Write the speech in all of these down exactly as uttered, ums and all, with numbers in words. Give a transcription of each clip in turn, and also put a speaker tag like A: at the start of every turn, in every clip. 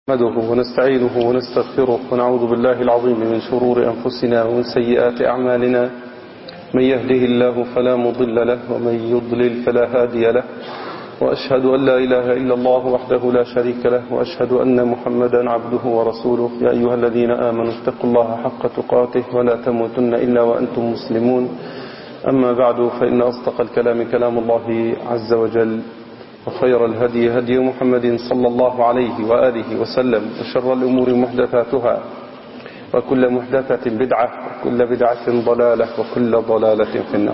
A: نحمده ونستعينه ونستغفره ونعوذ بالله العظيم من شرور أنفسنا ومن سيئات أعمالنا. من يهده الله فلا مضل له ومن يضلل فلا هادي له، وأشهد أن لا إله إلا الله وحده لا شريك له، وأشهد أن محمدا عبده ورسوله. يا أيها الذين آمنوا اتقوا الله حق تقاته ولا تموتن إلا وأنتم مسلمون. أما بعد، فإن أصدق الكلام كلام الله عز وجل، وخير الهدي هدي محمد صلى الله عليه وآله وسلم، وشر الأمور محدثاتها، وكل محدثة بدعة، وكل بدعة ضلالة، وكل ضلالة في النار.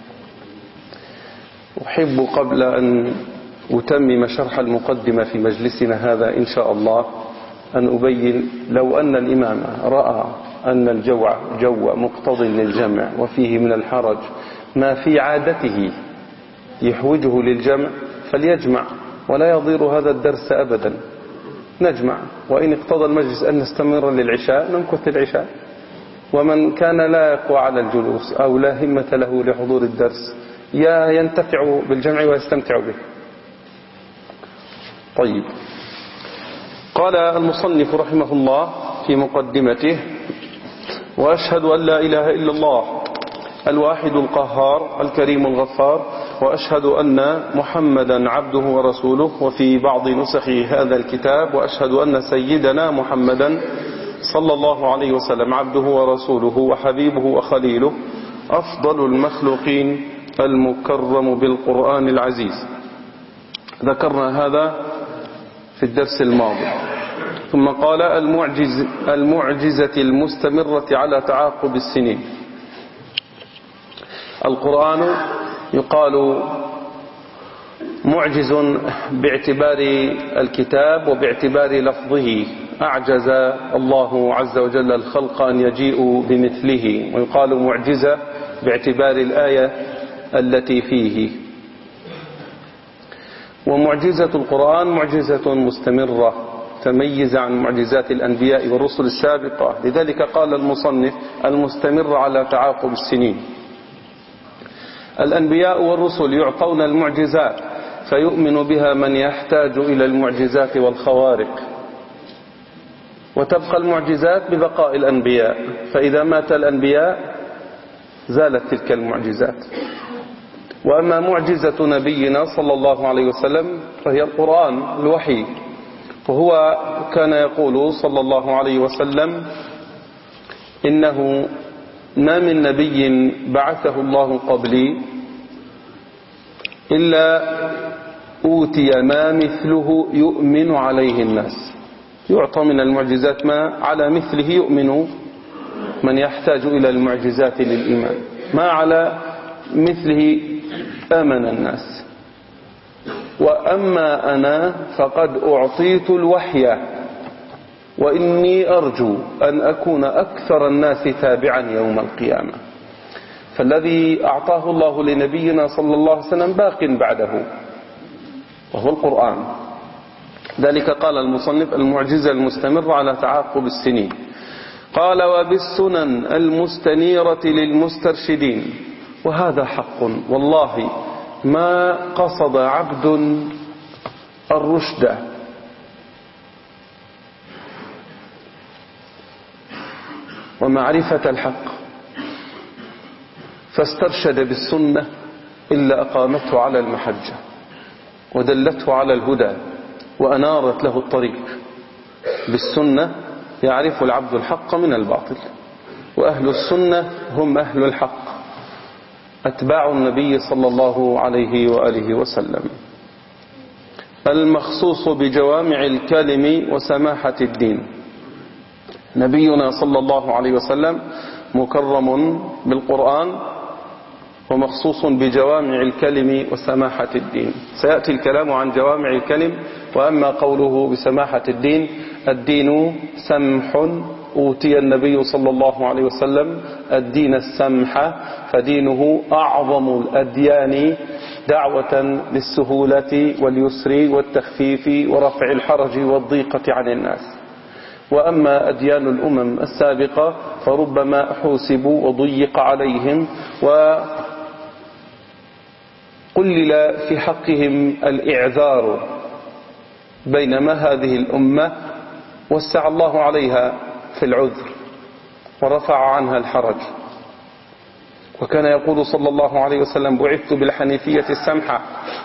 A: أحب قبل أن أتمم شرح المقدمة في مجلسنا هذا إن شاء الله أن أبين، لو أن الإمام رأى أن الجو جو مقتض للجمع وفيه من الحرج ما في عادته يحوجه للجمع فليجمع، ولا يضير هذا الدرس أبدا. نجمع، وإن اقتضى المجلس أن نستمر للعشاء نمكث للعشاء. ومن كان لا يقوى على الجلوس أو لا همة له لحضور الدرس يا ينتفع بالجمع ويستمتع به. طيب، قال المصنف رحمه الله في مقدمته: وأشهد أن لا إله إلا الله الواحد القهار الكريم الغفار، وأشهد أن محمدا عبده ورسوله. وفي بعض نسخ هذا الكتاب: وأشهد أن سيدنا محمدا صلى الله عليه وسلم عبده ورسوله وحبيبه وخليله، أفضل المخلوقين المكرم بالقرآن العزيز. ذكرنا هذا في الدرس الماضي. ثم قال: المعجز المعجزة المستمرة على تعاقب السنين. القرآن يقال معجز باعتبار الكتاب وباعتبار لفظه، أعجز الله عز وجل الخلق أن يجيئوا بمثله، ويقال معجزة باعتبار الآية التي فيه. ومعجزة القرآن معجزة مستمرة تميز عن معجزات الأنبياء والرسل السابقة، لذلك قال المصنف: المستمر على تعاقب السنين. الأنبياء والرسل يعطون المعجزات فيؤمن بها من يحتاج إلى المعجزات والخوارق، وتبقى المعجزات ببقاء الأنبياء، فإذا مات الأنبياء زالت تلك المعجزات. وأما معجزة نبينا صلى الله عليه وسلم فهي القرآن الوحي، وهو كان يقول صلى الله عليه وسلم: إنه ما من نبي بعثه الله قبلي إلا أوتي ما مثله يؤمن عليه الناس. يعطى من المعجزات ما على مثله يؤمن من يحتاج إلى المعجزات للإيمان، ما على مثله آمن الناس. وأما أنا فقد أعطيت الوحي، وإني أرجو أن أكون أكثر الناس تابعا يوم القيامة. فالذي أعطاه الله لنبينا صلى الله عليه وسلم باق بعده، وهو القرآن. ذلك قال المصنف: المعجزة المستمرة على تعاقب السنين. قال: وبالسنن المستنيرة للمسترشدين. وهذا حق، والله ما قصد عبد الرشد ومعرفة الحق فاسترشد بالسنة إلا أقامته على المحجة ودلته على الهدى وأنارت له الطريق. بالسنة يعرف العبد الحق من الباطل، وأهل السنة هم أهل الحق، أتباع النبي صلى الله عليه وآله وسلم. المخصوص بجوامع الكلم وسماحة الدين. نبينا صلى الله عليه وسلم مكرم بالقرآن ومخصوص بجوامع الكلم وسماحة الدين. سيأتي الكلام عن جوامع الكلم. وأما قوله بسماحة الدين: الدين سمح، أوتي النبي صلى الله عليه وسلم الدين السمح، فدينه أعظم الأديان دعوة للسهولة واليسر والتخفيف ورفع الحرج والضيقة عن الناس. وأما أديان الأمم السابقة فربما حوسبوا وضيق عليهم وقلل في حقهم الإعذار، بينما هذه الأمة وسع الله عليها في العذر ورفع عنها الحرج. وكان يقول صلى الله عليه وسلم: بعثت بالحنيفية السمحة.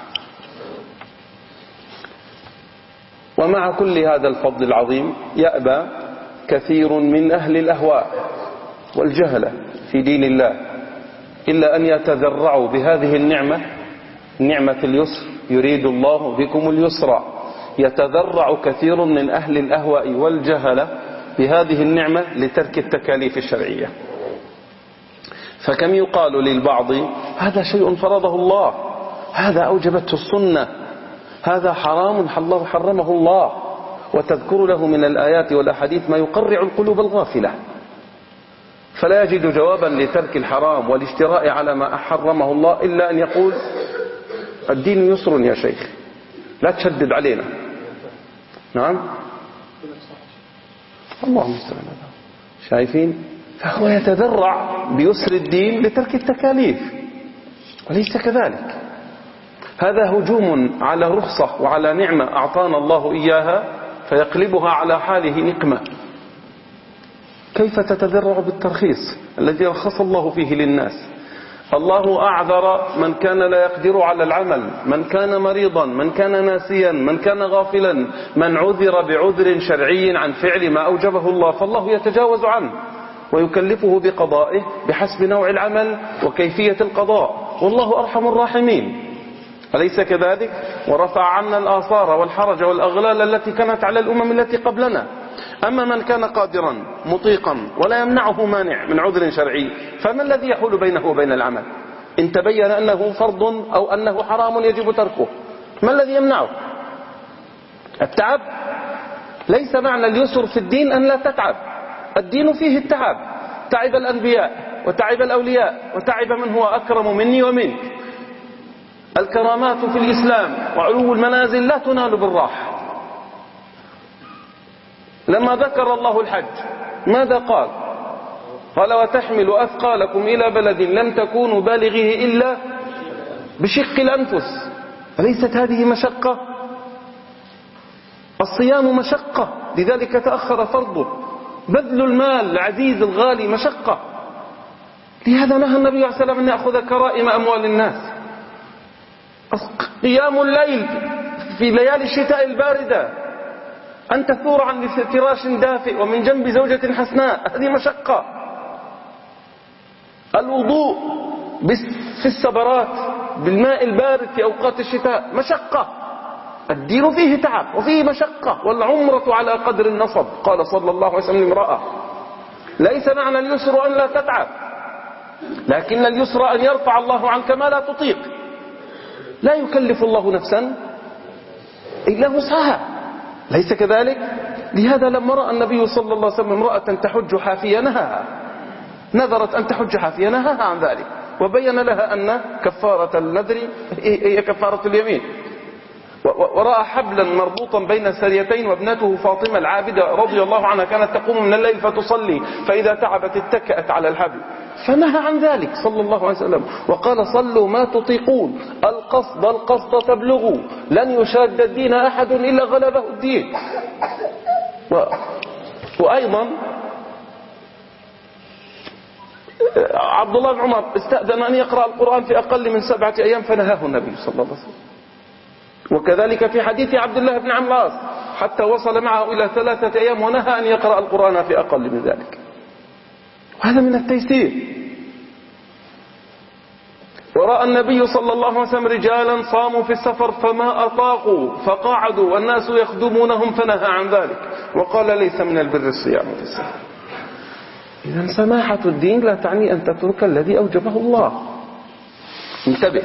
A: ومع كل هذا الفضل العظيم يأبى كثير من أهل الأهواء والجهلة في دين الله إلا أن يتذرعوا بهذه النعمة، نعمة اليسر، يريد الله بكم اليسر. يتذرع كثير من أهل الأهواء والجهلة بهذه النعمة لترك التكاليف الشرعية. فكم يقال للبعض: هذا شيء فرضه الله، هذا أوجبته السنة، هذا حرام حرمه الله، وتذكر له من الآيات والأحاديث ما يقرع القلوب الغافلة، فلا يجد جوابا لترك الحرام والاشتراء على ما حرمه الله إلا أن يقول: الدين يسر يا شيخ، لا تشدد علينا. نعم، الله المستعان. شايفين؟ فهو يتذرع بيسر الدين لترك التكاليف، وليس كذلك. هذا هجوم على رخصة وعلى نعمة أعطانا الله إياها فيقلبها على حاله نقمة. كيف تتذرع بالترخيص الذي رخص الله فيه للناس؟ الله أعذر من كان لا يقدر على العمل، من كان مريضا، من كان ناسيا، من كان غافلا، من عذر بعذر شرعي عن فعل ما أوجبه الله، فالله يتجاوز عنه ويكلفه بقضائه بحسب نوع العمل وكيفية القضاء، والله أرحم الراحمين. أليس كذلك؟ ورفع عنا الآثار والحرج والأغلال التي كانت على الأمم التي قبلنا. أما من كان قادرا مطيقا ولا يمنعه مانع من عذر شرعي، فما الذي يحول بينه وبين العمل؟ إن تبين أنه فرض أو أنه حرام يجب تركه، ما الذي يمنعه؟ التعب. ليس معنى اليسر في الدين أن لا تتعب، الدين فيه التعب. تعب الأنبياء وتعب الأولياء وتعب من هو أكرم مني ومنك. الكرامات في الإسلام وعلو المنازل لا تنال بالراحة. لما ذكر الله الحج ماذا قال؟ قال: وتحمل أثقالكم إلى بلد لم تكونوا بالغيه إلا بشق الأنفس. أليست هذه مشقة؟ الصيام مشقة، لذلك تأخر فرضه. بذل المال العزيز الغالي مشقة، لهذا نهى النبي عليه الصلاة والسلام أن يأخذ كرائم أموال الناس. قيام الليل في ليالي الشتاء الباردة، أن تثور عن فراش دافئ ومن جنب زوجة حسناء، هذه مشقة. الوضوء في السبرات بالماء البارد في أوقات الشتاء مشقة. الدين فيه تعب وفيه مشقة. والعمرة على قدر النصب، قال صلى الله عليه وسلم امرأة. ليس معنى اليسر أن لا تتعب، لكن اليسر أن يرفع الله عنك ما لا تطيق. لا يكلف الله نفسا إلا وسعها، ليس كذلك؟ لهذا لما رأى النبي صلى الله عليه وسلم امرأة تحج حافية نهاها، نذرت أن تحج حافية نهاها عن ذلك، وبين لها أن كفارة النذر هي كفارة اليمين. ورأى حبلا مربوطا بين سريتين، وابنته فاطمة العابدة رضي الله عنها كانت تقوم من الليل فتصلي، فإذا تعبت اتكأت على الحبل، فنهى عن ذلك صلى الله عليه وسلم وقال: صلوا ما تطيقون، القصد القصد تبلغوا، لن يشاد الدين أحد إلا غلبه الدين. و... وأيضا عبد الله بن عمر استأذن أن يقرأ القرآن في أقل من سبعة أيام فنهاه النبي صلى الله عليه وسلم. وكذلك في حديث عبد الله بن عمرو العاص حتى وصل معه إلى ثلاثة أيام ونهى أن يقرأ القرآن في أقل من ذلك، وهذا من التيسير. ورأى النبي صلى الله عليه وسلم رجالا صاموا في السفر فما أطاقوا فقعدوا والناس يخدمونهم فنهى عن ذلك، وقال: ليس من البر الصيام في السفر. إذن سماحة الدين لا تعني أن تترك الذي أوجبه الله. انتبه.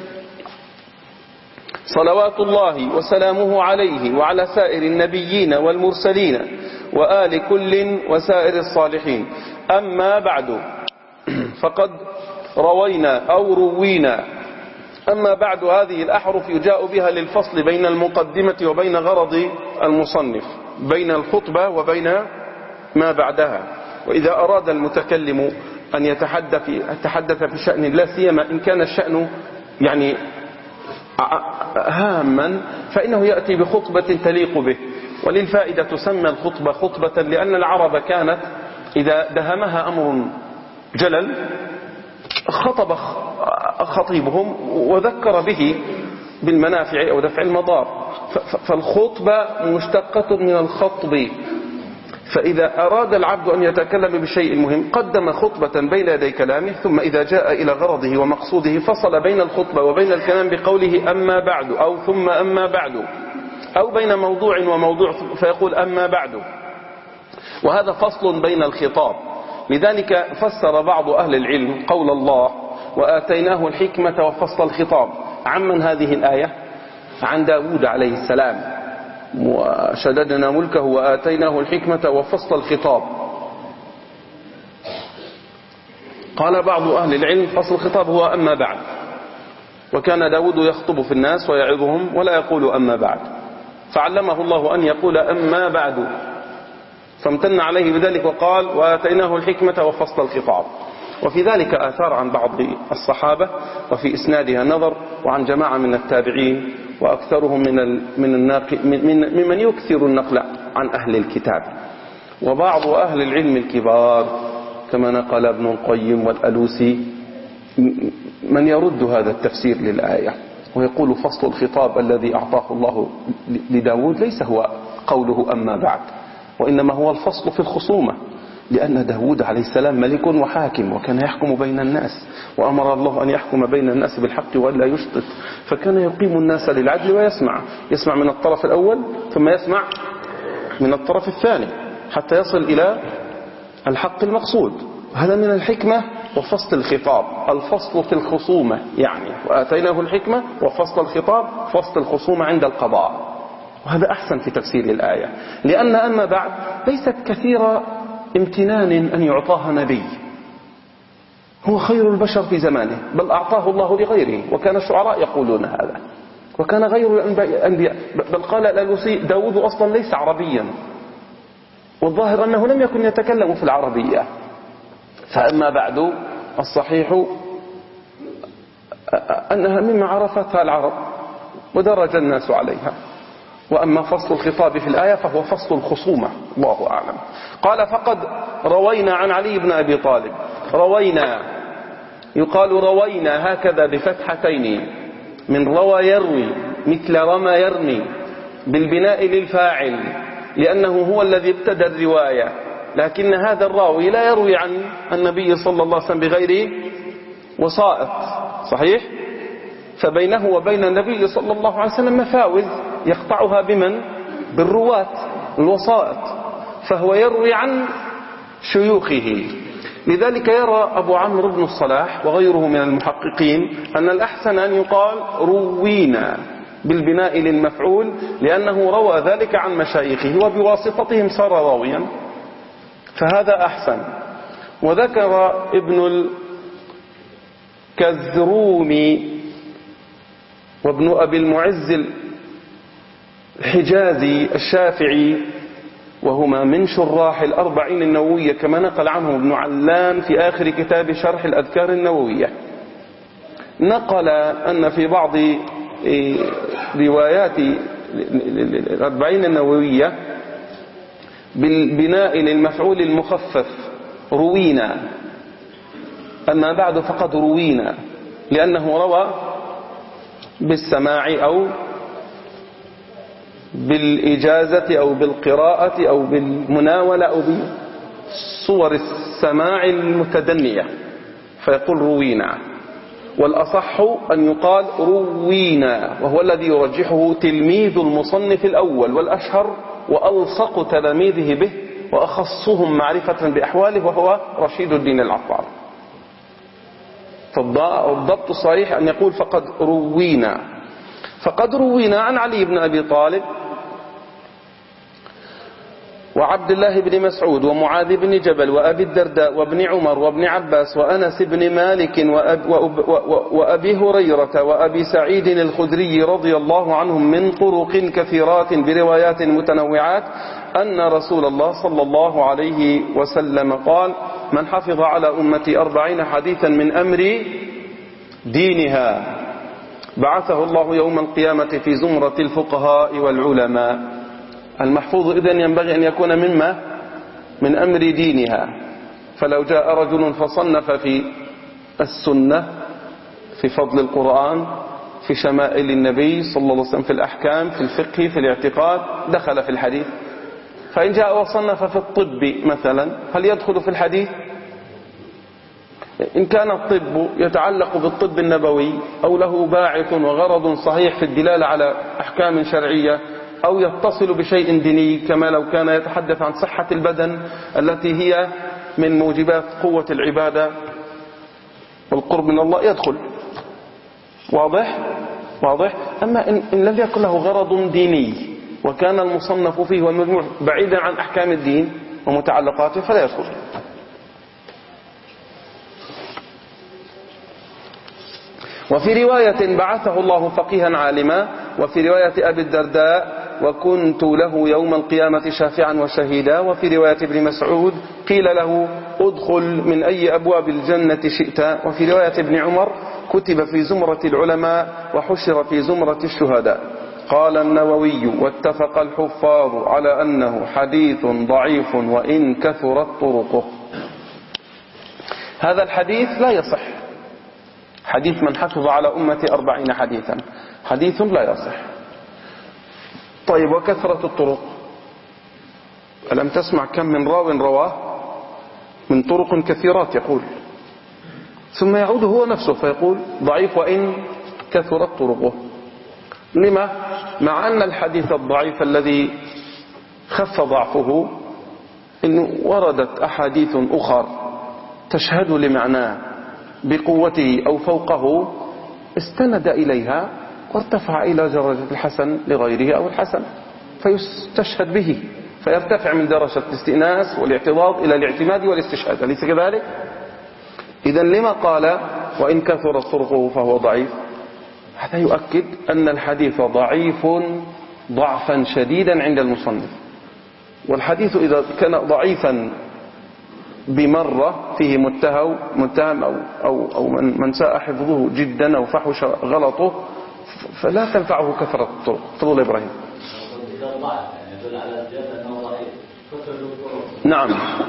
A: صلوات الله وسلامه عليه وعلى سائر النبيين والمرسلين وآل كل وسائر الصالحين. أما بعد، فقد روينا أو روينا أما بعد هذه الأحرف يجاء بها للفصل بين المقدمة وبين غرض المصنف، بين الخطبة وبين ما بعدها. وإذا أراد المتكلم أن يتحدث يتحدث في شأن لا سيما إن كان الشأن يعني هاما، فإنه يأتي بخطبة تليق به. وللفائدة تسمى الخطبة خطبة لأن العرب كانت إذا دهمها أمر جلل خطب خطيبهم وذكر به بالمنافع أو دفع المضار. فالخطبة مشتقة من الخطب، فإذا أراد العبد أن يتكلم بشيء مهم قدم خطبة بين يدي كلامه، ثم إذا جاء إلى غرضه ومقصوده فصل بين الخطبة وبين الكلام بقوله أما بعد أو ثم أما بعد، أو بين موضوع وموضوع فيقول أما بعد، وهذا فصل بين الخطاب. لذلك فسر بعض أهل العلم قول الله وآتيناه الحكمة وفصل الخطاب عمن هذه الآية؟ عن داود عليه السلام، وشددنا ملكه وآتيناه الحكمة وفصل الخطاب. قال بعض أهل العلم فصل الخطاب هو أما بعد، وكان داود يخطب في الناس ويعظهم ولا يقول أما بعد، فعلمه الله أن يقول أما بعد، فامتن عليه بذلك وقال وآتيناه الحكمة وفصل الخطاب. وفي ذلك آثار عن بعض الصحابة وفي إسنادها نظر، وعن جماعة من التابعين، وأكثرهم من من الناق من ممن يكثر النقل عن أهل الكتاب، وبعض أهل العلم الكبار كما نقل ابن القيم والألوسي من يرد هذا التفسير للآية ويقول فصل الخطاب الذي أعطاه الله لداود ليس هو قوله أما بعد، وإنما هو الفصل في الخصومة، لأن داود عليه السلام ملك وحاكم وكان يحكم بين الناس، وأمر الله أن يحكم بين الناس بالحق ولا يشطط، فكان يقيم الناس للعدل ويسمع يسمع من الطرف الأول ثم يسمع من الطرف الثاني حتى يصل إلى الحق المقصود. هذا من الحكمة وفصل الخطاب، الفصل في الخصومة، يعني وآتيناه الحكمة وفصل الخطاب، فصل الخصومة عند القضاء. وهذا أحسن في تفسير الآية، لأن أما بعد ليست كثيرة امتنان أن يعطاها نبي، هو خير البشر في زمانه، بل أعطاه الله لغيره، وكان الشعراء يقولون هذا، وكان غير الأنبياء، بل قال الألوسي داود أصلا ليس عربيا، والظاهر أنه لم يكن يتكلم في العربية. فأما بعد الصحيح أنها مما عرفتها العرب ودرج الناس عليها. وأما فصل الخطاب في الآية فهو فصل الخصومة، الله أعلم. قال فقد روينا عن علي بن أبي طالب، روينا يقال روينا هكذا بفتحتين من روى يروي، مثل رمى يرمي، بالبناء للفاعل، لأنه هو الذي ابتدى الرواية، لكن هذا الراوي لا يروي عن النبي صلى الله عليه وسلم بغير وسائط، صحيح؟ فبينه وبين النبي صلى الله عليه وسلم مفاوز يقطعها بمن؟ بالرواة الوسائط، فهو يروي عن شيوخه. لذلك يرى أبو عمرو بن الصلاح وغيره من المحققين أن الأحسن أن يقال روينا بالبناء للمفعول، لأنه روى ذلك عن مشايخه وبواسطتهم صار راويا، فهذا أحسن. وذكر ابن الكزرومي وابن أبي المعز الحجازي الشافعي، وهما من شراح الأربعين النووية كما نقل عنه ابن علان في آخر كتاب شرح الأذكار النووية، نقل أن في بعض روايات الأربعين النووية بالبناء للمفعول المخفف روينا، أما بعد فقد روينا، لأنه روى بالسماع أو بالإجازة أو بالقراءة أو بالمناولة أو بصور السماع المتدنية، فيقول روينا. والأصح أن يقال روينا، وهو الذي يرجحه تلميذ المصنف الأول والأشهر وألصق تلاميذه به وأخصهم معرفة بأحواله، وهو رشيد الدين العطار. فالضبط الصحيح أن يقول فقد روينا. فقد روينا عن علي بن أبي طالب وعبد الله بن مسعود ومعاذ بن جبل وأبي الدرداء وابن عمر وابن عباس وأنس بن مالك وأب وأب وأبي هريرة وأبي سعيد الخدري رضي الله عنهم من طرق كثيرات بروايات متنوعات أن رسول الله صلى الله عليه وسلم قال: من حفظ على أمتي أربعين حديثا من أمر دينها بعثه الله يوم القيامة في زمرة الفقهاء والعلماء. المحفوظ إذن ينبغي أن يكون مما من أمر دينها. فلو جاء رجل فصنف في السنة، في فضل القرآن، في شمائل النبي صلى الله عليه وسلم، في الأحكام، في الفقه، في الاعتقاد، دخل في الحديث. فإن جاء وصنف في الطب مثلا، هل يدخل في الحديث؟ إن كان الطب يتعلق بالطب النبوي أو له باعث وغرض صحيح في الدلالة على أحكام شرعية، أو يتصل بشيء ديني كما لو كان يتحدث عن صحة البدن التي هي من موجبات قوة العبادة والقرب من الله، يدخل. واضح؟ واضح؟ أما إن, إن لم يكن له غرض ديني وكان المصنف فيه والمجموع بعيدا عن أحكام الدين ومتعلقاته فلا يدخل. وفي رواية بعثه الله فقيها عالما، وفي رواية أبي الدرداء وكنت له يوم القيامة شافعا وشهيدا، وفي رواية ابن مسعود قيل له ادخل من أي أبواب الجنة شئت، وفي رواية ابن عمر كتب في زمرة العلماء وحشر في زمرة الشهداء. قال النووي واتفق الحفاظ على أنه حديث ضعيف وإن كثرت طرقه. هذا الحديث لا يصح، حديث من حفظ على أمة أربعين حديثا، حديث لا يصح. طيب وكثرة الطرق، ألم تسمع كم من راو رواه من طرق كثيرات يقول، ثم يعود هو نفسه فيقول ضعيف وإن كثرت طرقه. لما؟ مع أن الحديث الضعيف الذي خف ضعفه إنه وردت أحاديث أخر تشهد لمعناه بقوته أو فوقه، استند إليها وارتفع إلى درجة الحسن لغيره أو الحسن، فيستشهد به فيرتفع من درجة الاستئناس والاعتضاد إلى الاعتماد والاستشهاد، أليس كذلك؟ إذن لما قال وإن كثرت طرقه فهو ضعيف؟ هذا يؤكد أن الحديث ضعيف ضعفا شديدا عند المصنف. والحديث إذا كان ضعيفا بمرة فيه متهم متهم أو, أو, أو من, من ساء حفظه جدا أو فحش غلطه فلا تنفعه كثرة الطرق. تفضل إبراهيم. نعم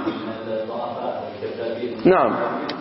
A: نعم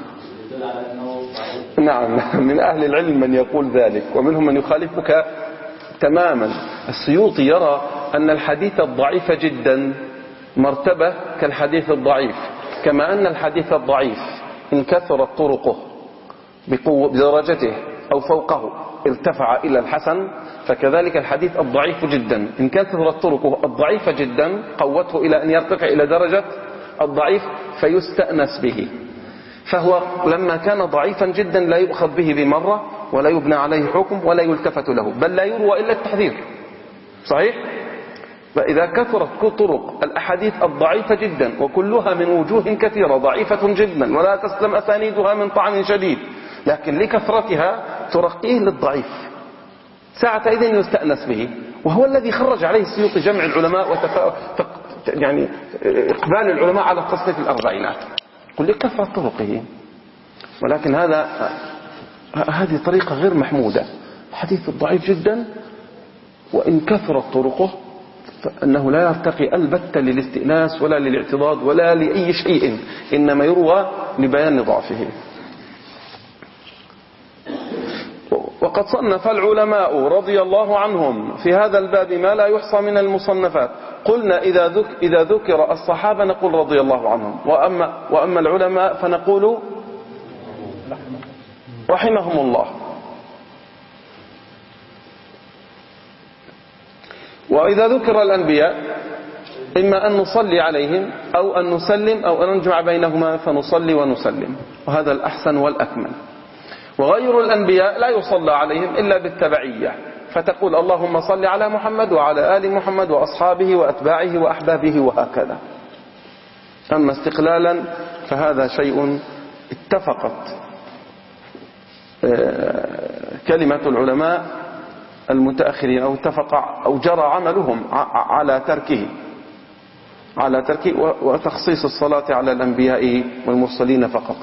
A: نعم من أهل العلم من يقول ذلك ومنهم من يخالفك تماما. السيوطي يرى أن الحديث الضعيف جدا مرتبة كالحديث الضعيف، كما أن الحديث الضعيف إن كثرت طرقه بقوة بدرجته أو فوقه ارتفع إلى الحسن، فكذلك الحديث الضعيف جدا إن كثرت طرقه الضعيفة جدا قوته إلى أن يرتقي إلى درجة الضعيف فيستأنس به. فهو لما كان ضعيفا جدا لا يؤخذ به بمرة ولا يبنى عليه حكم ولا يلتفت له، بل لا يروى إلا التحذير. صحيح؟ فإذا كثرت طرق الأحاديث الضعيفة جدا وكلها من وجوه كثيرة ضعيفة جدا ولا تسلم أسانيدها من طعن شديد، لكن لكثرتها ترقيه للضعيف، ساعتئذ يستأنس به. وهو الذي خرج عليه السيوطي جمع العلماء وتف... يعني إقبال العلماء على تصنيف الأربعينات، قل لي كثرة طرقه. ولكن هذا هذه طريقة غير محمودة. الحديث الضعيف جدا وإن كثرت طرقه فأنه لا يرتقي البتة للاستئناس ولا للاعتضاد ولا لأي شيء، إنما يروى لبيان ضعفه. وقد صنف العلماء رضي الله عنهم في هذا الباب ما لا يحصى من المصنفات. قلنا إذا ذكر, إذا ذكر الصحابة نقول رضي الله عنهم، وأما, وأما العلماء فنقول رحمهم الله. وإذا ذكر الأنبياء إما أن نصلي عليهم أو أن نسلم أو أن نجمع بينهما فنصلي ونسلم، وهذا الأحسن والأكمل. وغير الأنبياء لا يصلى عليهم إلا بالتبعية، فتقول اللهم صل على محمد وعلى آل محمد وأصحابه وأتباعه وأحبابه وهكذا. أما استقلالا فهذا شيء اتفقت كلمة العلماء المتأخرين أو اتفق أو جرى عملهم على تركه على تركه وتخصيص الصلاة على الأنبياء والمرسلين فقط.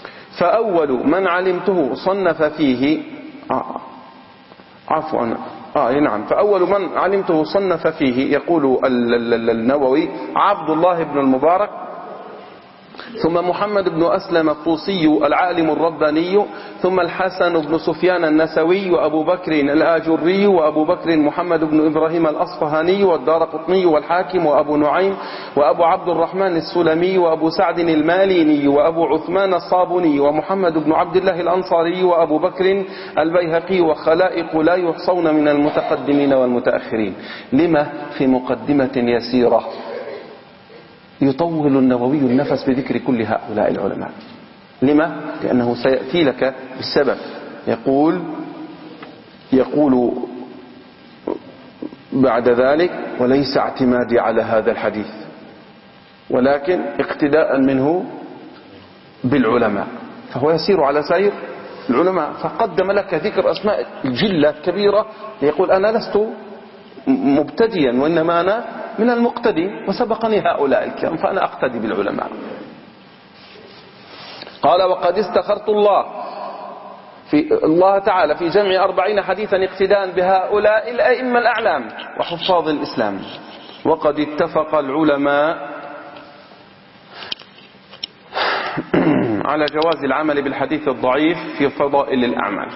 A: فأول من علمته صنف فيه عفوا آه نعم. فأول من علمته صنف فيه يقول النووي عبد الله بن المبارك، ثم محمد بن أسلم الطوسي العالم الرباني، ثم الحسن بن سفيان النسوي، وأبو بكر الآجري، وأبو بكر محمد بن إبراهيم الأصفهاني، والدارقطني، والحاكم، وأبو نعيم، وأبو عبد الرحمن السلمي، وأبو سعد الماليني، وأبو عثمان الصابوني، ومحمد بن عبد الله الأنصاري، وأبو بكر البيهقي، وخلائق لا يحصون من المتقدمين والمتأخرين. لما في مقدمة يسيرة يطول النووي النفس بذكر كل هؤلاء العلماء؟ لما؟ لأنه سيأتي لك بالسبب. يقول يقول بعد ذلك: وليس اعتمادي على هذا الحديث، ولكن اقتداء منه بالعلماء. فهو يسير على سير العلماء، فقدم لك ذكر أسماء جلة كبيرة، يقول: أنا لست مبتديا، وإنما أنا من المقتدي، وسبقني هؤلاء الكرام، فأنا أقتدي بالعلماء. قال: وقد استخرت الله في الله تعالى في جمع أربعين حديثا اقتداء بهؤلاء الأئمة الأعلام وحفاظ الإسلام. وقد اتفق العلماء على جواز العمل بالحديث الضعيف في فضائل الأعمال.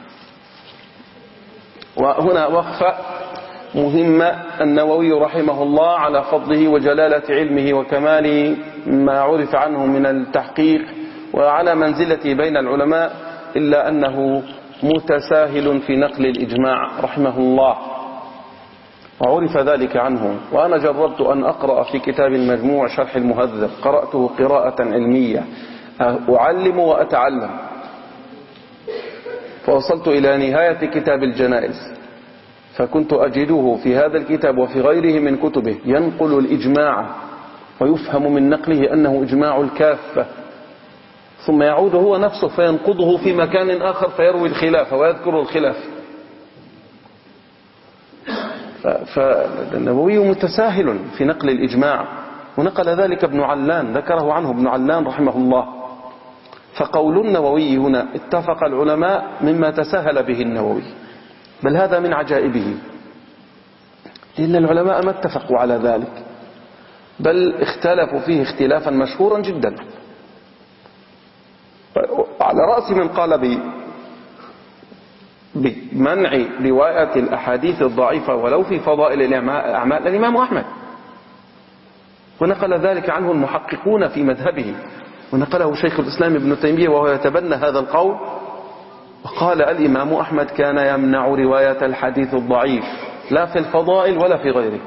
A: وهنا وقفة مهمة. النووي رحمه الله على فضله وجلالة علمه وكمال ما عرف عنه من التحقيق وعلى منزلته بين العلماء، إلا أنه متساهل في نقل الإجماع رحمه الله، وعرف ذلك عنه. وأنا جربت أن أقرأ في كتاب المجموع شرح المهذب، قرأته قراءة علمية أعلم وأتعلم، فوصلت إلى نهاية كتاب الجنائز، فكنت أجده في هذا الكتاب وفي غيره من كتبه ينقل الإجماع، ويفهم من نقله أنه إجماع الكافة، ثم يعود هو نفسه فينقضه في مكان آخر فيروي الخلاف ويذكر الخلاف. فالنووي متساهل في نقل الإجماع، ونقل ذلك ابن علان، ذكره عنه ابن علان رحمه الله. فقول النووي هنا اتفق العلماء مما تساهل به النووي، بل هذا من عجائبه، لأن العلماء ما اتفقوا على ذلك، بل اختلفوا فيه اختلافا مشهورا جدا. على رأس من قال بمنع رواية الأحاديث الضعيفة ولو في فضائل الأعمال الإمام أحمد، ونقل ذلك عنه المحققون في مذهبه، ونقله شيخ الإسلام ابن تيمية وهو يتبنى هذا القول، وقال: الإمام أحمد كان يمنع رواية الحديث الضعيف لا في الفضائل ولا في غيره.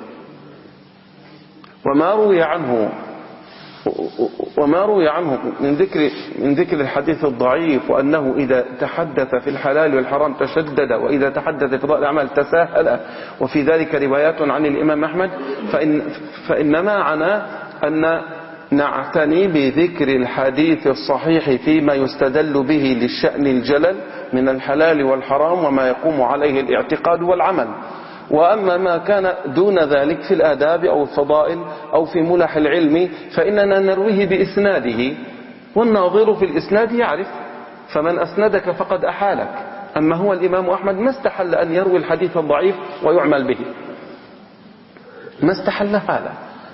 A: وما روي عنه وما روي عنه من ذكر من ذكر الحديث الضعيف، وأنه إذا تحدث في الحلال والحرام تشدد، وإذا تحدث في فضائل الأعمال تساهل، وفي ذلك روايات عن الإمام أحمد، فإن فإنما عنا أن نعتني بذكر الحديث الصحيح فيما يستدل به للشأن الجلل من الحلال والحرام وما يقوم عليه الاعتقاد والعمل. وأما ما كان دون ذلك في الآداب أو الفضائل أو في ملح العلم فإننا نرويه بإسناده، والناظر في الإسناد يعرف، فمن أسندك فقد أحالك. أما هو الإمام أحمد ما استحل أن يروي الحديث الضعيف ويعمل به، ما استحل هذا.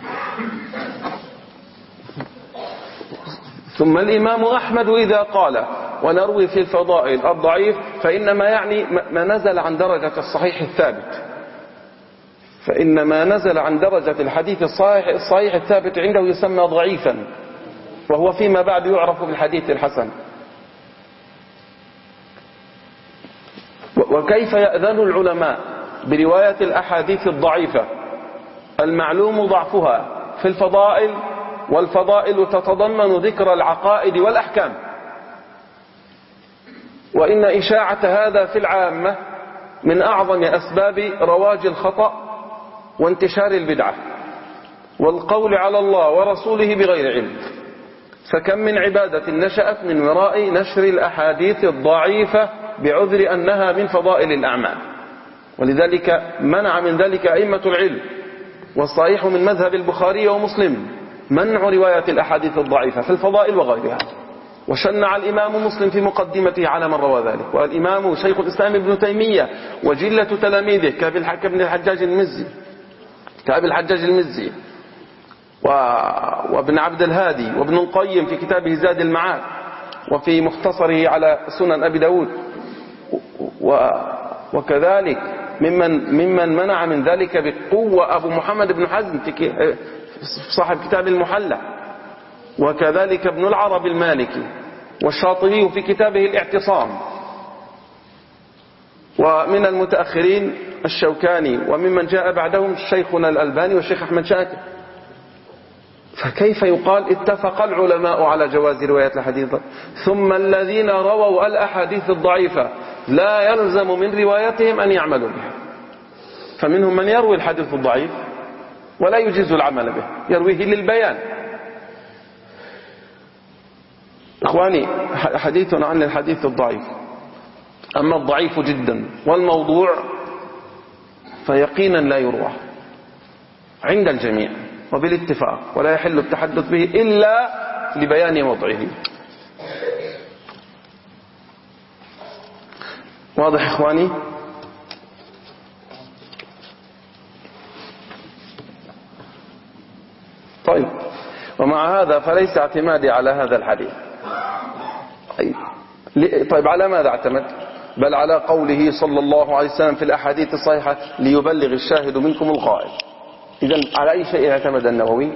A: ثم الإمام أحمد إذا قال ونروي في الفضائل الضعيف فإنما يعني ما نزل عن درجة الصحيح الثابت، فإنما نزل عن درجة الحديث الصحيح, الصحيح الثابت عنده يسمى ضعيفا، وهو فيما بعد يعرف بالحديث الحسن. وكيف يأذن العلماء برواية الأحاديث الضعيفة المعلوم ضعفها في الفضائل، والفضائل تتضمن ذكر العقائد والأحكام، وإن إشاعة هذا في العامة من أعظم أسباب رواج الخطأ وانتشار البدعة والقول على الله ورسوله بغير علم. فكم من عبادة نشأت من وراء نشر الأحاديث الضعيفة بعذر أنها من فضائل الأعمال، ولذلك منع من ذلك أئمة العلم، والصحيح من مذهب البخاري ومسلم منع رواية الأحاديث الضعيفة في الفضائل وغيرها. وشنع الإمام مسلم في مقدمته على من روى ذلك، والإمام شيخ الإسلام ابن تيمية وجلة تلاميذه كابن الحجاج المزي كابن الحجاج المزي وابن عبد الهادي وابن القيم في كتابه زاد المعاد، وفي مختصره على سنن أبي داود، وكذلك ممن ممن منع من ذلك بقوة أبو محمد بن حزم في صاحب كتاب المحلى، وكذلك ابن العربي المالكي، والشاطبي في كتابه الاعتصام، ومن المتأخرين الشوكاني، وممن جاء بعدهم شيخنا الألباني والشيخ أحمد شاكر. فكيف يقال اتفق العلماء على جواز رواية الحديث، ثم الذين رووا الأحاديث الضعيفة لا يلزم من روايتهم أن يعملوا بها؟ فمنهم من يروي الحديث الضعيف ولا يجيز العمل به، يرويه للبيان. إخواني، حديثنا عن الحديث الضعيف، أما الضعيف جدا والموضوع فيقينا لا يروى عند الجميع وبالاتفاق، ولا يحل التحدث به إلا لبيان وضعه. واضح إخواني؟ طيب، ومع هذا فليس اعتمادي على هذا الحديث. طيب، على ماذا اعتمد؟ بل على قوله صلى الله عليه وسلم في الأحاديث الصحيحة ليبلغ الشاهد منكم الغائب. إذن على أي شيء اعتمد النووي؟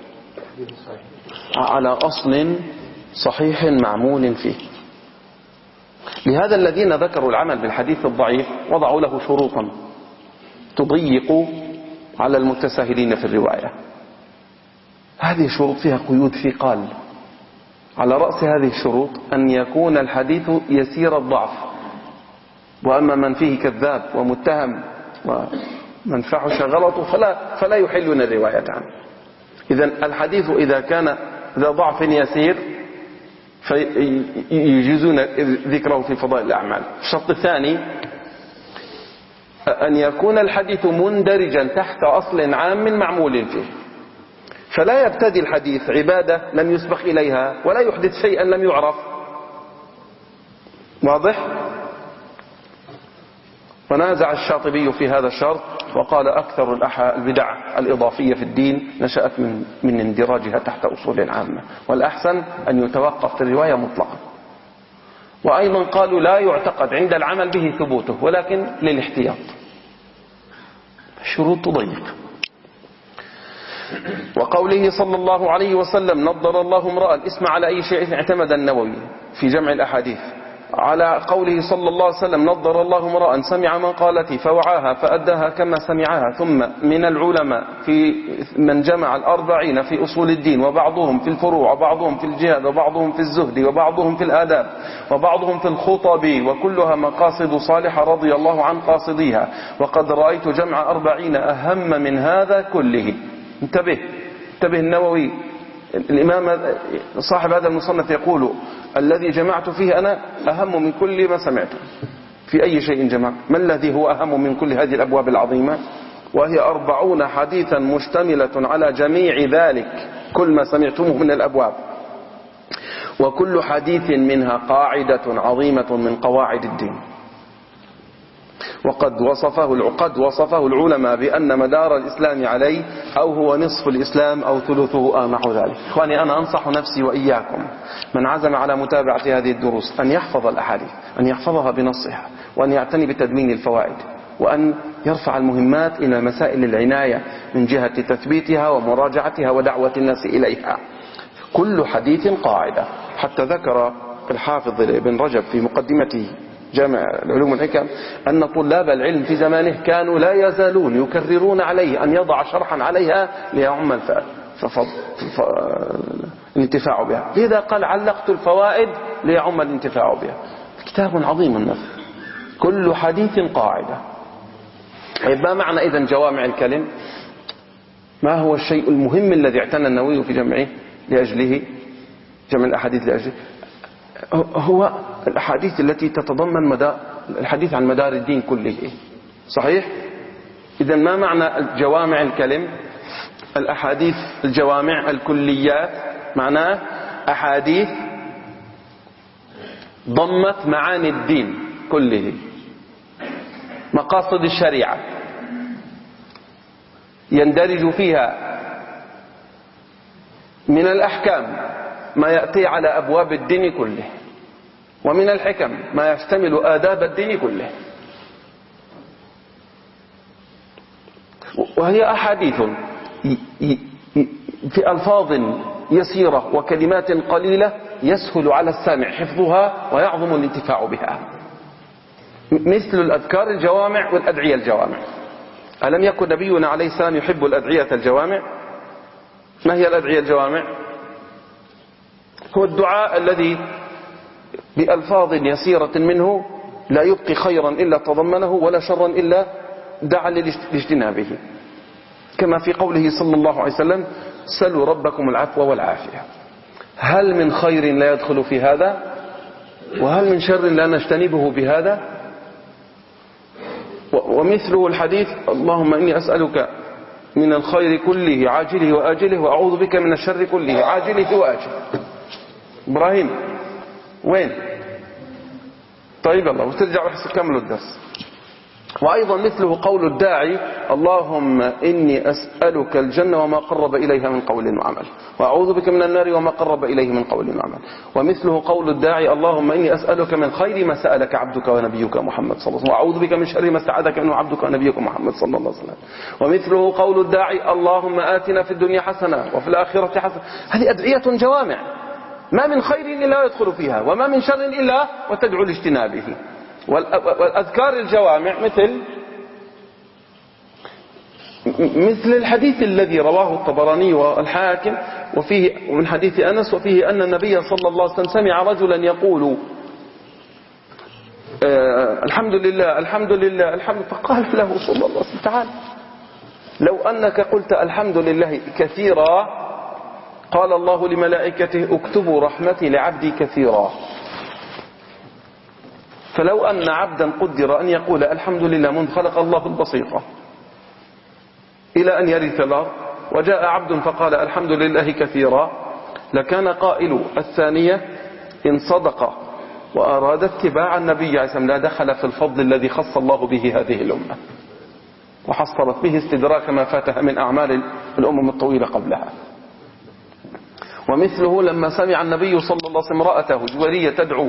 A: على أصل صحيح معمول فيه. لهذا الذين ذكروا العمل بالحديث الضعيف وضعوا له شروطا تضيق على المتساهلين في الرواية. هذه الشروط فيها قيود ثقال. على رأس هذه الشروط أن يكون الحديث يسير الضعف، وأما من فيه كذاب ومتهم ومن فحش غلطه فلا, فلا يحلون الرواية عنه. إذن الحديث إذا كان ذا ضعف يسير فيجيزون ذكره في فضائل الأعمال. الشرط الثاني أن يكون الحديث مندرجا تحت أصل عام معمول فيه، فلا يبتدي الحديث عبادة لم يسبق إليها ولا يحدث شيئا لم يعرف. واضح؟ ونازع الشاطبي في هذا الشرط وقال أكثر البدع الإضافية في الدين نشأت من, من اندراجها تحت أصول عامة، والأحسن أن يتوقف في الرواية مطلقا. وأيضا قالوا لا يعتقد عند العمل به ثبوته، ولكن للاحتياط. الشروط تضيق. وقوله صلى الله عليه وسلم نضر الله امرأ، اسم على أي شيء اعتمد النووي في جمع الأحاديث على قوله صلى الله عليه وسلم نضر الله امرأ سمع مقالتي فوعاها فأداها كما سمعها. ثم من العلماء في من جمع الأربعين في أصول الدين، وبعضهم في الفروع، وبعضهم في الجهاد، وبعضهم في الزهد، وبعضهم في الآداب، وبعضهم في الخطب، وكلها مقاصد صالحة رضي الله عن قاصديها. وقد رأيت جمع أربعين أهم من هذا كله. انتبه انتبه النووي الإمام صاحب هذا المصنف يقول الذي جمعت فيه أنا أهم من كل ما سمعته. في أي شيء جمع؟ ما الذي هو أهم من كل هذه الأبواب العظيمة؟ وهي أربعون حديثا مشتملة على جميع ذلك، كل ما سمعتموه من الأبواب، وكل حديث منها قاعدة عظيمة من قواعد الدين. وقد وصفه قد وصفه العلماء بأن مدار الإسلام عليه أو هو نصف الإسلام أو ثلثه أو نحو ذلك. إخواني، أنا أنصح نفسي وإياكم من عزم على متابعة هذه الدروس أن يحفظ الأحاديث، أن يحفظها بنصها، وأن يعتني بتدوين الفوائد، وأن يرفع المهمات إلى مسائل العناية من جهة تثبيتها ومراجعتها ودعوة الناس إليها. كل حديث قاعدة. حتى ذكر الحافظ ابن رجب في مقدمته جامع العلوم والحكم أن طلاب العلم في زمانه كانوا لا يزالون يكررون عليه أن يضع شرحا عليها ليعم الانتفاع بها. لذا قال علقت الفوائد ليعم الانتفاع بها. كتاب عظيم النفع. كل حديث قاعدة. ما معنى إذن جوامع الكلم؟ ما هو الشيء المهم الذي اعتنى النووي في جمعه لأجله جمع الأحاديث لأجله؟ هو الأحاديث التي تتضمن مدار الحديث عن مدار الدين كله. صحيح؟ إذن ما معنى جوامع الكلم؟ الأحاديث الجوامع الكليات معناه أحاديث ضمت معاني الدين كله، مقاصد الشريعة، يندرج فيها من الأحكام ما يأتي على أبواب الدين كله، ومن الحكم ما يشتمل آداب الدين كله. وهي أحاديث في ألفاظ يسيرة وكلمات قليلة يسهل على السامع حفظها ويعظم الانتفاع بها، مثل الأذكار الجوامع والأدعية الجوامع. ألم يكن نبينا عليه السلام يحب الأدعية الجوامع؟ ما هي الأدعية الجوامع؟ هو الدعاء الذي بألفاظ يسيرة منه لا يبقي خيرا إلا تضمنه ولا شرا إلا دعا لاجتنابه، كما في قوله صلى الله عليه وسلم: سلوا ربكم العفو والعافية. هل من خير لا يدخل في هذا؟ وهل من شر لا نجتنبه بهذا؟ ومثله الحديث: اللهم إني أسألك من الخير كله عاجله وآجله وأعوذ بك من الشر كله عاجله وآجله. إبراهيم وين؟ طيب الله، وترجع وتكملوا الدرس. وأيضا مثله قول الداعي: اللهم إني أسألك الجنة وما قرب إليها من قول وعمل، وأعوذ بك من النار وما قرب إليه من قول وعمل. ومثله قول الداعي: اللهم إني أسألك من خير ما سألك عبدك ونبيك محمد صلى الله عليه وسلم، وأعوذ بك من شر ما استعاذك منه عبدك ونبيك محمد صلى الله عليه وسلم. ومثله قول الداعي: اللهم آتنا في الدنيا حسنة وفي الآخرة حسنة. هذه أدعية جوامع ما من خير إلا يدخل فيها، وما من شر إلا وتدعو لاجتنابه. والأذكار الجوامع مثل مثل الحديث الذي رواه الطبراني والحاكم وفيه من حديث أنس، وفيه أن النبي صلى الله عليه وسلم سمع رجلا يقول: آه الحمد لله الحمد لله الحمد، فقال له صلى الله عليه وسلم: تعال، لو أنك قلت الحمد لله كثيرا قال الله لملائكته: اكتبوا رحمتي لعبدي كثيرا. فلو أن عبدا قدر أن يقول الحمد لله منذ خلق الله البسيطة إلى أن يرث الأرض، وجاء عبد فقال الحمد لله كثيرا، لكان قائل الثانية إن صدق وأراد اتباع النبي عليه السلام لا دخل في الفضل الذي خص الله به هذه الأمة، وحصلت به استدراك ما فاتها من أعمال الأمم الطويلة قبلها. ومثله لما سمع النبي صلى الله عليه وسلم امرأته جويرية تدعو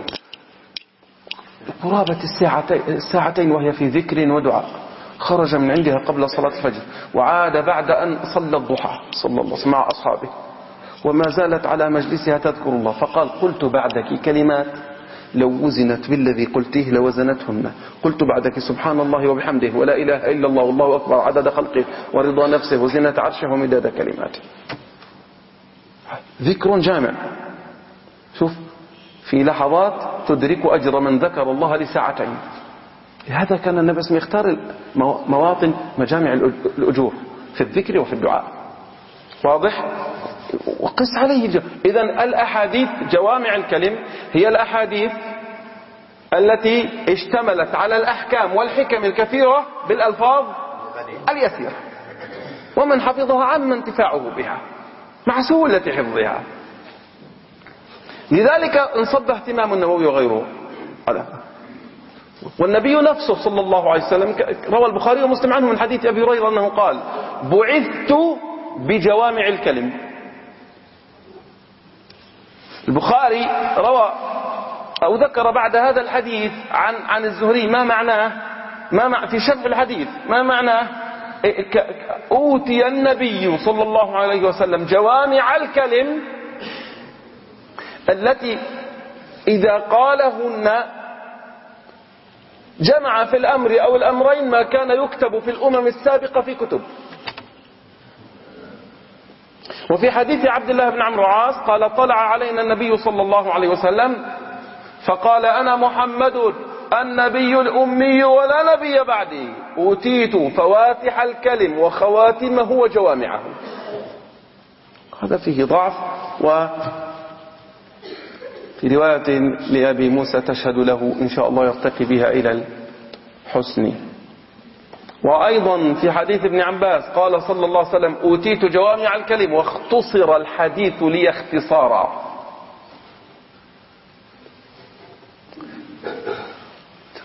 A: قرابة الساعتين وهي في ذكر ودعاء، خرج من عندها قبل صلاة الفجر وعاد بعد أن صلى الضحى صلى الله عليه وسلم مع أصحابه، وما زالت على مجلسها تذكر الله، فقال: قلت بعدك كلمات لو وزنت بالذي قلته لوزنتهن. قلت بعدك سبحان الله وبحمده ولا إله إلا الله والله أكبر عدد خلقه ورضا نفسه وزنة عرشه ومداد كلماته. ذكر جامع. شوف، في لحظات تدرك أجر من ذكر الله لساعتين. لهذا كان النبي صلى الله عليه وسلم يختار مواطن مجامع الأجور في الذكر وفي الدعاء. واضح؟ وقس عليه. إذن الأحاديث جوامع الكلم هي الأحاديث التي اشتملت على الأحكام والحكم الكثيرة بالألفاظ اليسيرة، ومن حفظها عم انتفاعه بها مع سهولة حفظها. لذلك انصب اهتمام النووي وغيره. والنبي نفسه صلى الله عليه وسلم روى البخاري ومسلم عنه من حديث أبي هريرة أنه قال: بعثت بجوامع الكلم. البخاري روى أو ذكر بعد هذا الحديث عن عن الزهري ما معناه، ما مع في شرح الحديث ما معناه: أوتي النبي صلى الله عليه وسلم جوامع الكلم التي إذا قالهن جمع في الأمر أو الأمرين ما كان يكتب في الأمم السابقة في كتب. وفي حديث عبد الله بن عمرو عاص قال: طلع علينا النبي صلى الله عليه وسلم فقال: أنا محمد النبي الأمي ولا نبي بعدي، أوتيت فواتح الكلم وخواتمه وجوامعه. هذا فيه ضعف. وفي رواية لأبي موسى تشهد له إن شاء الله يرتقي بها إلى الحسن. وأيضا في حديث ابن عباس قال صلى الله عليه وسلم: أوتيت جوامع الكلم واختصر الحديث لي اختصارا.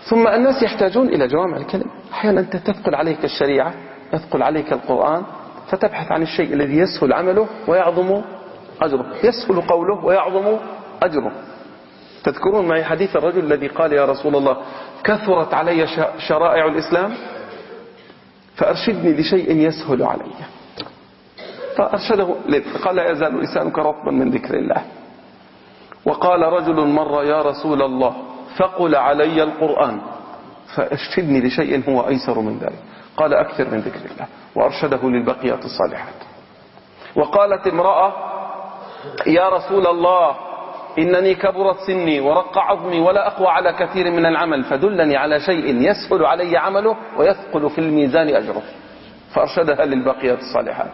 A: ثم الناس يحتاجون إلى جوامع الكلم. أحيانا أنت تثقل عليك الشريعة، يثقل عليك القرآن، فتبحث عن الشيء الذي يسهل عمله ويعظم أجره، يسهل قوله ويعظم أجره. تذكرون معي حديث الرجل الذي قال يا رسول الله كثرت علي شرائع الإسلام فأرشدني لشيء يسهل علي، فأرشده قال لا يزال لسانك رطبا من ذكر الله. وقال رجل مرة يا رسول الله ثقل علي القرآن فأرشدني لشيء هو أيسر من ذلك، قال أكثر من ذكر الله، وأرشده للبقيات الصالحات. وقالت امرأة يا رسول الله إنني كبرت سني ورق عظمي ولا أقوى على كثير من العمل فدلني على شيء يسهل علي عمله ويثقل في الميزان أجره، فأرشدها للبقيات الصالحات.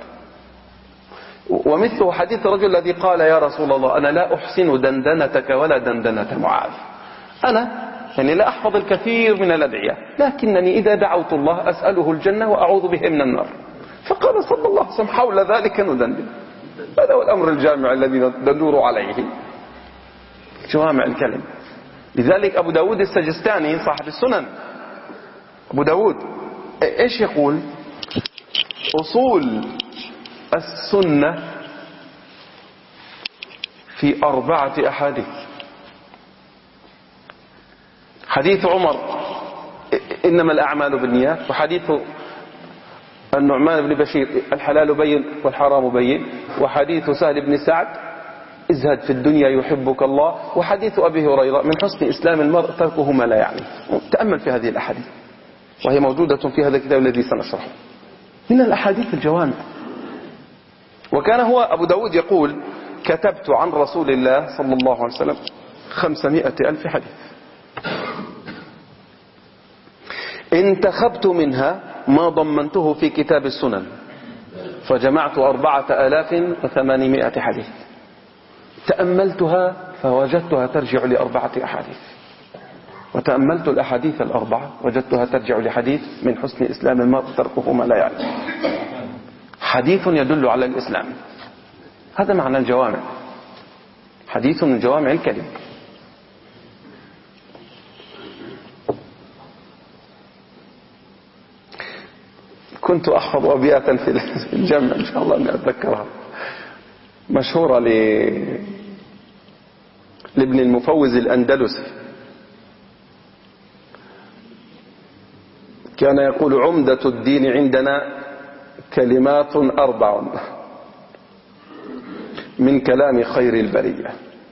A: ومثل حديث الرجل الذي قال يا رسول الله أنا لا أحسن دندنتك ولا دندنة معاذ، أنا يعني لا أحفظ الكثير من الأدعية لكنني إذا دعوت الله أسأله الجنة وأعوذ به من النار. فقال صلى الله عليه وسلم حول ذلك ندندن. هذا هو الأمر الجامع الذي ندور عليه، جوامع الكلم. لذلك أبو داود السجستاني صاحب السنن أبو داود إيش يقول؟ أصول السنة في أربعة أحاديث. حديث عمر إنما الأعمال بالنيات، وحديث النعمان بن بشير الحلال بين والحرام بين، وحديث سهل بن سعد ازهد في الدنيا يحبك الله، وحديث أبي هريرة من حسن إسلام المرء تركه ما لا يعني. تأمل في هذه الأحاديث وهي موجودة في هذا الكتاب الذي سنشرحه من الأحاديث الجوامع. وكان هو أبو داود يقول كتبت عن رسول الله صلى الله عليه وسلم خمسمائة ألف حديث، انتخبت منها ما ضمنته في كتاب السنن فجمعت أربعة آلاف وثمانمائة حديث، تأملتها فوجدتها ترجع لأربعة أحاديث، وتأملت الأحاديث الأربعة وجدتها ترجع لحديث من حسن إسلام المرء تركه ما لا يعني. حديث يدل على الإسلام، هذا معنى الجوامع، حديث من جوامع الكلم. كنت أحفظ أبياتا في الجمع إن شاء الله أني أتذكرها، مشهورة ل... لابن المفوز الأندلسي، كان يقول عمدة الدين عندنا كلمات أربع من كلام خير البرية،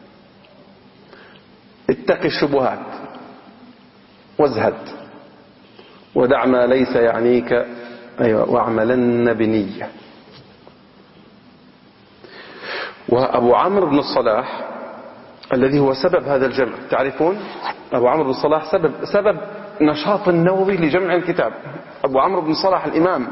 A: اتق الشبهات وازهد ودع ما ليس يعنيك أيوة واعملن بنية. وأبو عمرو بن الصلاح الذي هو سبب هذا الجمع، تعرفون أبو عمرو بن الصلاح سبب سبب نشاط النووي لجمع الكتاب. أبو عمرو بن الصلاح الإمام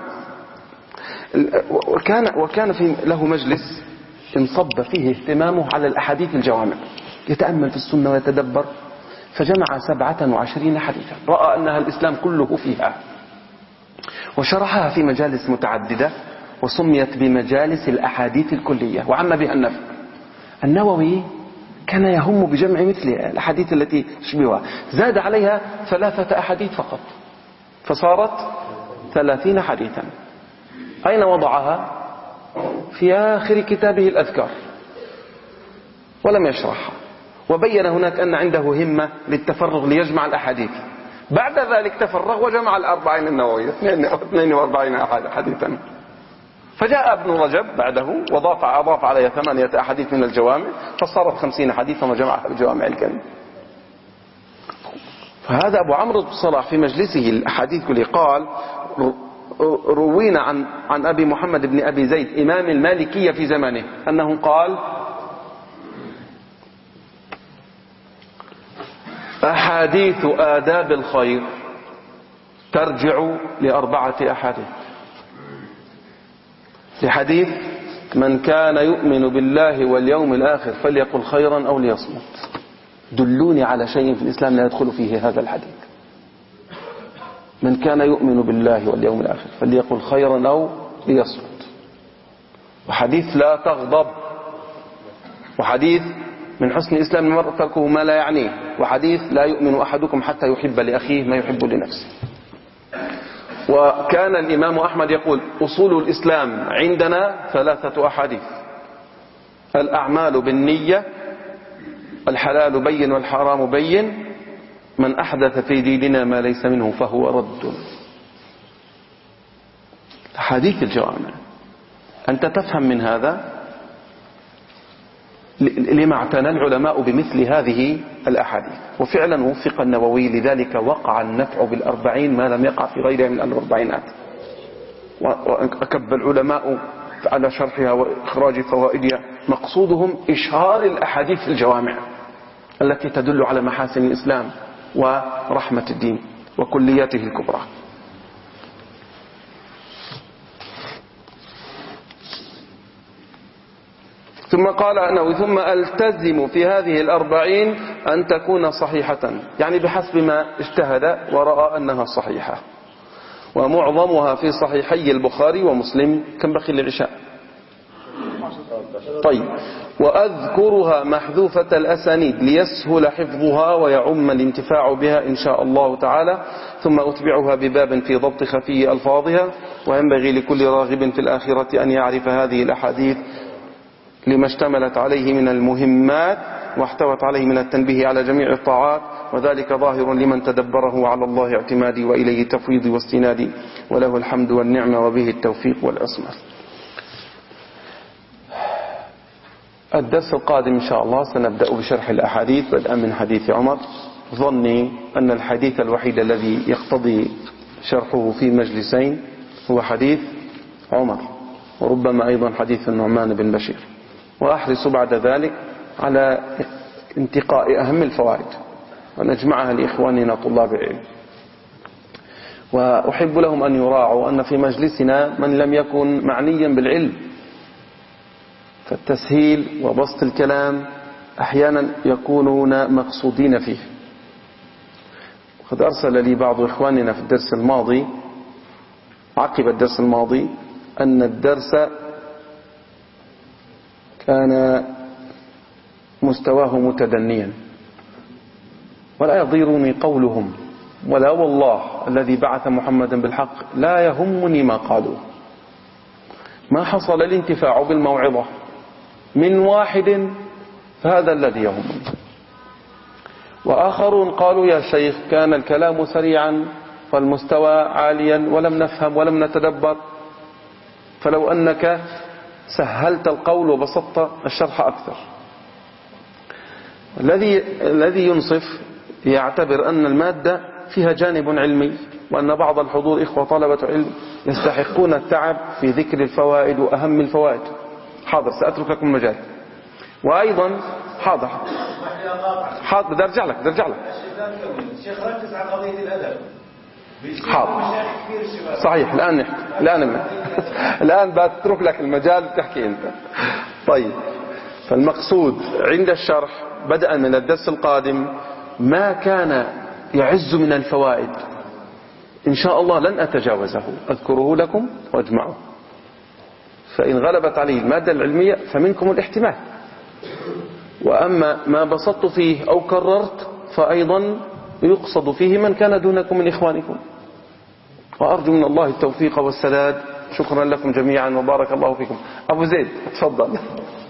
A: وكان وكان في له مجلس انصب فيه اهتمامه على الأحاديث الجوامع، يتأمل في السنة ويتدبر، فجمع سبعة وعشرين حديثا رأى أنها الإسلام كله فيها، وشرحها في مجالس متعددة وسميت بمجالس الأحاديث الكلية وعم بها النفع. النووي كان يهم بجمع مثل الأحاديث التي تشبهها، زاد عليها ثلاثة أحاديث فقط فصارت ثلاثين حديثا. أين وضعها؟ في آخر كتابه الأذكار، ولم يشرحها، وبين هناك أن عنده همة للتفرغ ليجمع الأحاديث. بعد ذلك تفرغ وجمع الأربعين النووية اثنين وأربعين حديثا. فجاء ابن رجب بعده وضاف أضاف عليها ثمانية أحاديث من الجوامع فصارت خمسين حديثا وجمعها بجوامع الكلم. فهذا أبو عمرو بن الصلاح في مجلسه الأحاديث كله قال روينا عن عن أبي محمد بن أبي زيد إمام المالكية في زمانه أنه قال أحاديث آداب الخير ترجع لأربعة أحاديث. لحديث من كان يؤمن بالله واليوم الآخر فليقل خيرا أو ليصمت. دلوني على شيء في الإسلام لا يدخل فيه هذا الحديث. من كان يؤمن بالله واليوم الآخر فليقل خيرا أو ليصمت. وحديث لا تغضب، وحديث من حسن إسلام المرء تركه ما لا يعنيه، وحديث لا يؤمن أحدكم حتى يحب لأخيه ما يحب لنفسه. وكان الإمام أحمد يقول أصول الإسلام عندنا ثلاثة أحاديث: الأعمال بالنية، الحلال بين والحرام بين، من أحدث في ديننا ما ليس منه فهو رد. حديث الجوامع. أنت تفهم من هذا لما اعتنى العلماء بمثل هذه الأحاديث. وفعلا وفق النووي، لذلك وقع النفع بالأربعين ما لم يقع في غيرها من الأربعينات. وأكب العلماء على شرحها وإخراج فوائدها، مقصودهم إشهار الأحاديث الجوامع التي تدل على محاسن الإسلام ورحمة الدين وكلياته الكبرى. ثم قال أنه ثم ألتزم في هذه الأربعين أن تكون صحيحة، يعني بحسب ما اجتهد ورأى أنها صحيحة، ومعظمها في صحيحي البخاري ومسلم. كم بقي للعشاء؟ طيب. وأذكرها محذوفة الأسانيد ليسهل حفظها ويعم الانتفاع بها إن شاء الله تعالى. ثم أتبعها بباب في ضبط خفي ألفاظها. وينبغي لكل راغب في الآخرة أن يعرف هذه الأحاديث لما اشتملت عليه من المهمات واحتوت عليه من التنبيه على جميع الطاعات، وذلك ظاهر لمن تدبره على الله اعتمادي وإليه تفويضي واستنادي، وله الحمد والنعمة وبه التوفيق والعصمة. الدرس القادم إن شاء الله سنبدأ بشرح الأحاديث بدءا من حديث عمر. ظني أن الحديث الوحيد الذي يقتضي شرحه في مجلسين هو حديث عمر، وربما أيضا حديث النعمان بن بشير. وأحرص بعد ذلك على انتقاء أهم الفوائد ونجمعها لإخواننا طلاب العلم. وأحب لهم أن يراعوا أن في مجلسنا من لم يكن معنيا بالعلم، فالتسهيل وبسط الكلام أحيانا يكونون مقصودين فيه. وقد أرسل لي بعض إخواننا في الدرس الماضي عقب الدرس الماضي أن الدرس كان مستواه متدنيا، ولا يضيرني قولهم، ولا والله الذي بعث محمدا بالحق لا يهمني ما قالوا. ما حصل الانتفاع بالموعظة من واحد فهذا الذي يهمني. وآخرون قالوا يا شيخ كان الكلام سريعا والمستوى عاليا ولم نفهم ولم نتدبر، فلو أنك سهلت القول وبسطت الشرح أكثر. الذي الذي ينصف يعتبر أن المادة فيها جانب علمي، وأن بعض الحضور إخوة طلبة علم يستحقون التعب في ذكر الفوائد وأهم الفوائد. حاضر، سأترك لكم المجال. وأيضا حاضر حاضر بدي أرجع لك بدي أرجع لك
B: الشيخ ركز على قضية الأدب.
A: حاضر صحيح. الآن نحكي الآن الآن بترك لك المجال تحكي أنت. طيب، فالمقصود عند الشرح بدءا من الدرس القادم ما كان يعز من الفوائد إن شاء الله لن أتجاوزه، أذكره لكم واجمعه. فإن غلبت عليه المادة العلمية فمنكم الاحتمال، وأما ما بسطت فيه أو كررت فأيضا يقصد فيه من كان دونكم من إخوانكم. وأرجو من الله التوفيق والسداد. شكرا لكم جميعا وبارك الله فيكم. أبو زيد تفضل.